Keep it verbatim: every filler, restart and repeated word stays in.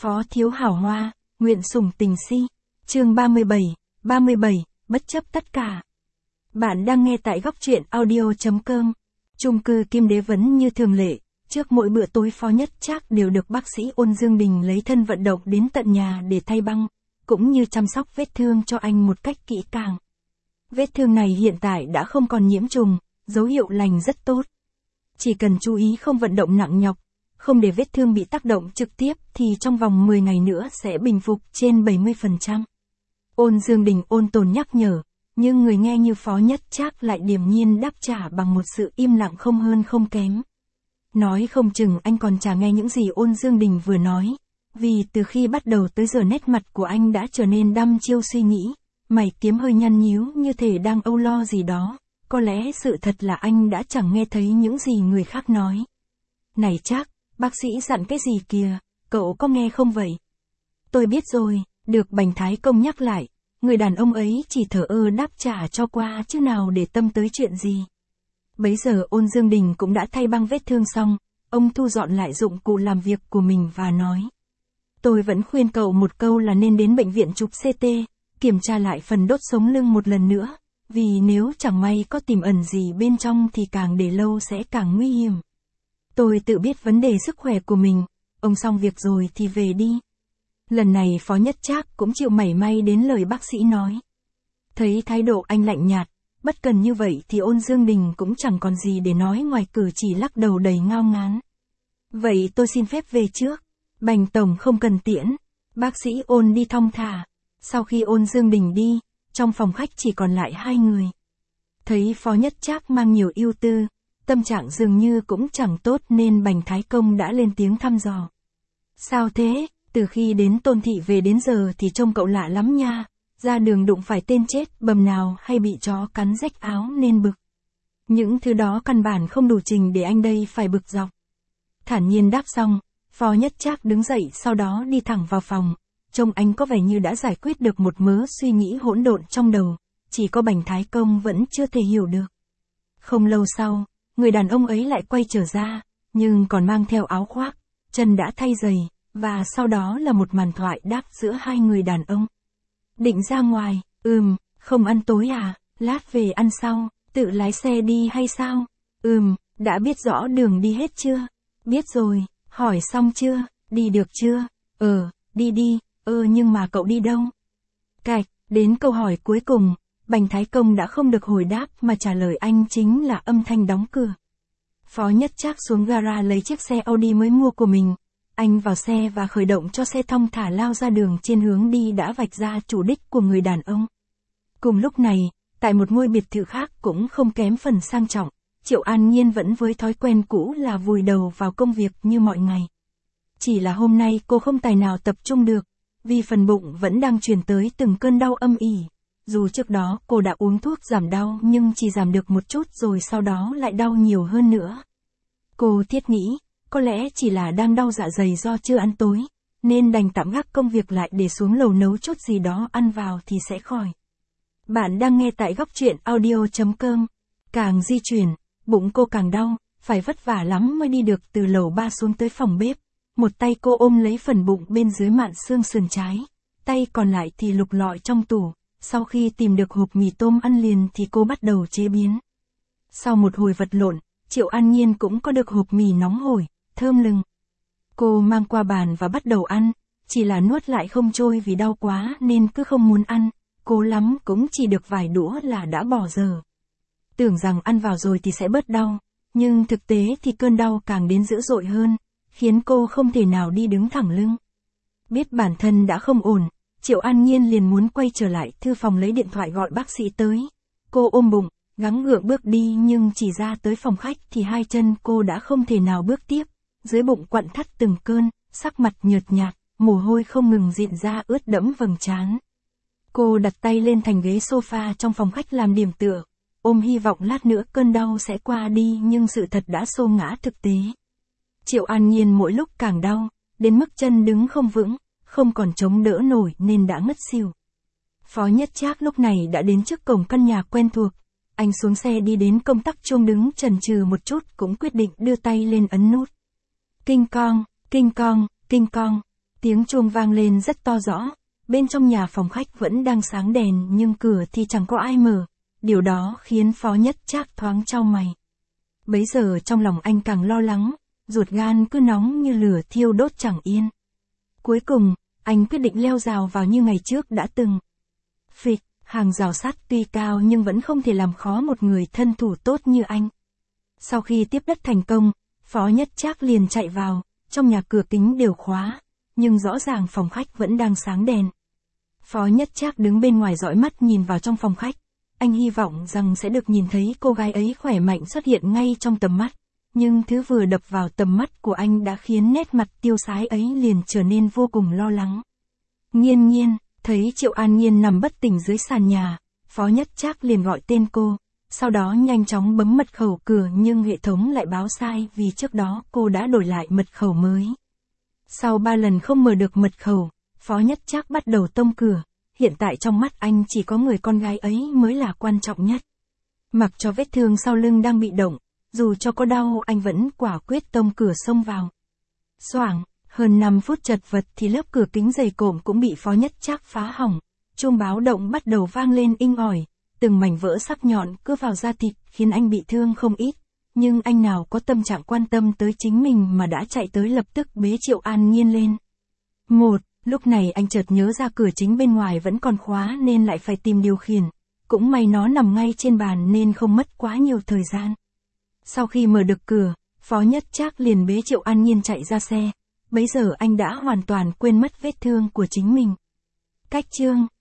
Phó thiếu hảo hoa, nguyện sủng tình si. Chương ba mươi bảy, ba mươi bảy, bất chấp tất cả. Bạn đang nghe tại góc truyện audio chấm com. Chung cư Kim Đế vẫn như thường lệ, trước mỗi bữa tối Phó Nhất Trác đều được bác sĩ Ôn Dương Đình lấy thân vận động đến tận nhà để thay băng, cũng như chăm sóc vết thương cho anh một cách kỹ càng. Vết thương này hiện tại đã không còn nhiễm trùng, dấu hiệu lành rất tốt. Chỉ cần chú ý không vận động nặng nhọc, không để vết thương bị tác động trực tiếp thì trong vòng mười ngày nữa sẽ bình phục trên bảy mươi phần trăm. Ôn Dương Đình ôn tồn nhắc nhở, nhưng người nghe như Phó Nhất Trác lại điềm nhiên đáp trả bằng một sự im lặng không hơn không kém. Nói không chừng anh còn chả nghe những gì Ôn Dương Đình vừa nói, vì từ khi bắt đầu tới giờ nét mặt của anh đã trở nên đăm chiêu suy nghĩ, mày kiếm hơi nhăn nhíu như thể đang âu lo gì đó. Có lẽ sự thật là anh đã chẳng nghe thấy những gì người khác nói. Này Trác, bác sĩ dặn cái gì kìa, cậu có nghe không vậy? Tôi biết rồi, được Bành Thái Công nhắc lại, người đàn ông ấy chỉ thở ơ đáp trả cho qua chứ nào để tâm tới chuyện gì. Bấy giờ Ôn Dương Đình cũng đã thay băng vết thương xong, ông thu dọn lại dụng cụ làm việc của mình và nói. Tôi vẫn khuyên cậu một câu là nên đến bệnh viện chụp xê tê, kiểm tra lại phần đốt sống lưng một lần nữa, vì nếu chẳng may có tiềm ẩn gì bên trong thì càng để lâu sẽ càng nguy hiểm. Tôi tự biết vấn đề sức khỏe của mình, ông xong việc rồi thì về đi. Lần này Phó Nhất Trác cũng chịu mảy may đến lời bác sĩ nói. Thấy thái độ anh lạnh nhạt, bất cần như vậy thì Ôn Dương Đình cũng chẳng còn gì để nói ngoài cử chỉ lắc đầu đầy ngao ngán. Vậy tôi xin phép về trước, Bành Tổng không cần tiễn. Bác sĩ Ôn đi thong thả. Sau khi Ôn Dương Đình đi, trong phòng khách chỉ còn lại hai người. Thấy Phó Nhất Trác mang nhiều ưu tư, tâm trạng dường như cũng chẳng tốt nên Bành Thái Công đã lên tiếng thăm dò. Sao thế, từ khi đến Tôn Thị về đến giờ thì trông cậu lạ lắm nha, ra đường đụng phải tên chết bầm nào hay bị chó cắn rách áo nên bực. Những thứ đó căn bản không đủ trình để anh đây phải bực dọc. Thản nhiên đáp xong, Phó Nhất Trác đứng dậy sau đó đi thẳng vào phòng. Trông anh có vẻ như đã giải quyết được một mớ suy nghĩ hỗn độn trong đầu, chỉ có Bành Thái Công vẫn chưa thể hiểu được. Không lâu sau, người đàn ông ấy lại quay trở ra, nhưng còn mang theo áo khoác, chân đã thay giày, và sau đó là một màn thoại đáp giữa hai người đàn ông. Định ra ngoài, ừm, không ăn tối à, lát về ăn sau, tự lái xe đi hay sao? Ừm, đã biết rõ đường đi hết chưa? Biết rồi, hỏi xong chưa, đi được chưa? Ờ, đi đi. Ơ ừ, nhưng mà cậu đi đâu? Cạch, đến câu hỏi cuối cùng, Bành Thái Công đã không được hồi đáp mà trả lời anh chính là âm thanh đóng cửa. Phó Nhất Trác xuống gara lấy chiếc xe Audi mới mua của mình. Anh vào xe và khởi động cho xe thong thả lao ra đường trên hướng đi đã vạch ra chủ đích của người đàn ông. Cùng lúc này, tại một ngôi biệt thự khác cũng không kém phần sang trọng, Triệu An Nhiên vẫn với thói quen cũ là vùi đầu vào công việc như mọi ngày. Chỉ là hôm nay cô không tài nào tập trung được, vì phần bụng vẫn đang truyền tới từng cơn đau âm ỉ. Dù trước đó cô đã uống thuốc giảm đau nhưng chỉ giảm được một chút rồi sau đó lại đau nhiều hơn nữa. Cô thiết nghĩ, có lẽ chỉ là đang đau dạ dày do chưa ăn tối, nên đành tạm gác công việc lại để xuống lầu nấu chút gì đó ăn vào thì sẽ khỏi. Bạn đang nghe tại góc truyện audio chấm com. Càng di chuyển, bụng cô càng đau, phải vất vả lắm mới đi được từ lầu ba xuống tới phòng bếp. Một tay cô ôm lấy phần bụng bên dưới mạn xương sườn trái, tay còn lại thì lục lọi trong tủ, sau khi tìm được hộp mì tôm ăn liền thì cô bắt đầu chế biến. Sau một hồi vật lộn, Triệu An Nhiên cũng có được hộp mì nóng hổi, thơm lừng. Cô mang qua bàn và bắt đầu ăn, chỉ là nuốt lại không trôi vì đau quá nên cứ không muốn ăn, cố lắm cũng chỉ được vài đũa là đã bỏ dở. Tưởng rằng ăn vào rồi thì sẽ bớt đau, nhưng thực tế thì cơn đau càng đến dữ dội hơn, khiến cô không thể nào đi đứng thẳng lưng. Biết bản thân đã không ổn, Triệu An Nhiên liền muốn quay trở lại thư phòng lấy điện thoại gọi bác sĩ tới. Cô ôm bụng, gắng gượng bước đi nhưng chỉ ra tới phòng khách thì hai chân cô đã không thể nào bước tiếp, dưới bụng quặn thắt từng cơn, sắc mặt nhợt nhạt, mồ hôi không ngừng rịn ra ướt đẫm vầng trán. Cô đặt tay lên thành ghế sofa trong phòng khách làm điểm tựa, ôm hy vọng lát nữa cơn đau sẽ qua đi nhưng sự thật đã xô ngã thực tế. Triệu An Nhiên mỗi lúc càng đau, đến mức chân đứng không vững, không còn chống đỡ nổi nên đã ngất xỉu. Phó Nhất Trác lúc này đã đến trước cổng căn nhà quen thuộc, anh xuống xe đi đến công tắc chuông đứng chần chừ một chút cũng quyết định đưa tay lên ấn nút. Kinh cong, kinh cong, kinh cong, Tiếng chuông vang lên rất to rõ, bên trong nhà phòng khách vẫn đang sáng đèn nhưng cửa thì chẳng có ai mở, điều đó khiến Phó Nhất Trác thoáng chau mày. Bấy giờ trong lòng anh càng lo lắng, ruột gan cứ nóng như lửa thiêu đốt chẳng yên. Cuối cùng, anh quyết định leo rào vào như ngày trước đã từng. Phịch, hàng rào sắt tuy cao nhưng vẫn không thể làm khó một người thân thủ tốt như anh. Sau khi tiếp đất thành công, Phó Nhất Trác liền chạy vào, trong nhà cửa kính đều khóa, nhưng rõ ràng phòng khách vẫn đang sáng đèn. Phó Nhất Trác đứng bên ngoài dõi mắt nhìn vào trong phòng khách, anh hy vọng rằng sẽ được nhìn thấy cô gái ấy khỏe mạnh xuất hiện ngay trong tầm mắt, nhưng thứ vừa đập vào tầm mắt của anh đã khiến nét mặt tiêu sái ấy liền trở nên vô cùng lo lắng. Nghiên Nghiên, thấy Triệu An Nhiên nằm bất tỉnh dưới sàn nhà, Phó Nhất Trác liền gọi tên cô, sau đó nhanh chóng bấm mật khẩu cửa nhưng hệ thống lại báo sai vì trước đó cô đã đổi lại mật khẩu mới. Sau ba lần không mở được mật khẩu, Phó Nhất Trác bắt đầu tông cửa, hiện tại trong mắt anh chỉ có người con gái ấy mới là quan trọng nhất. Mặc cho vết thương sau lưng đang bị động, dù cho có đau anh vẫn quả quyết tông cửa xông vào. Xoảng, hơn năm phút chật vật thì lớp cửa kính dày cộm cũng bị Phó Nhất Trác phá hỏng, chuông báo động bắt đầu vang lên inh ỏi, từng mảnh vỡ sắc nhọn cứ vào da thịt khiến anh bị thương không ít, nhưng anh nào có tâm trạng quan tâm tới chính mình mà đã chạy tới lập tức bế Triệu An Nhiên lên. Một, lúc này anh chợt nhớ ra cửa chính bên ngoài vẫn còn khóa nên lại phải tìm điều khiển, cũng may nó nằm ngay trên bàn nên không mất quá nhiều thời gian. Sau khi mở được cửa, Phó Nhất Trác liền bế Triệu An Nhiên chạy ra xe, bấy giờ anh đã hoàn toàn quên mất vết thương của chính mình. Cách chương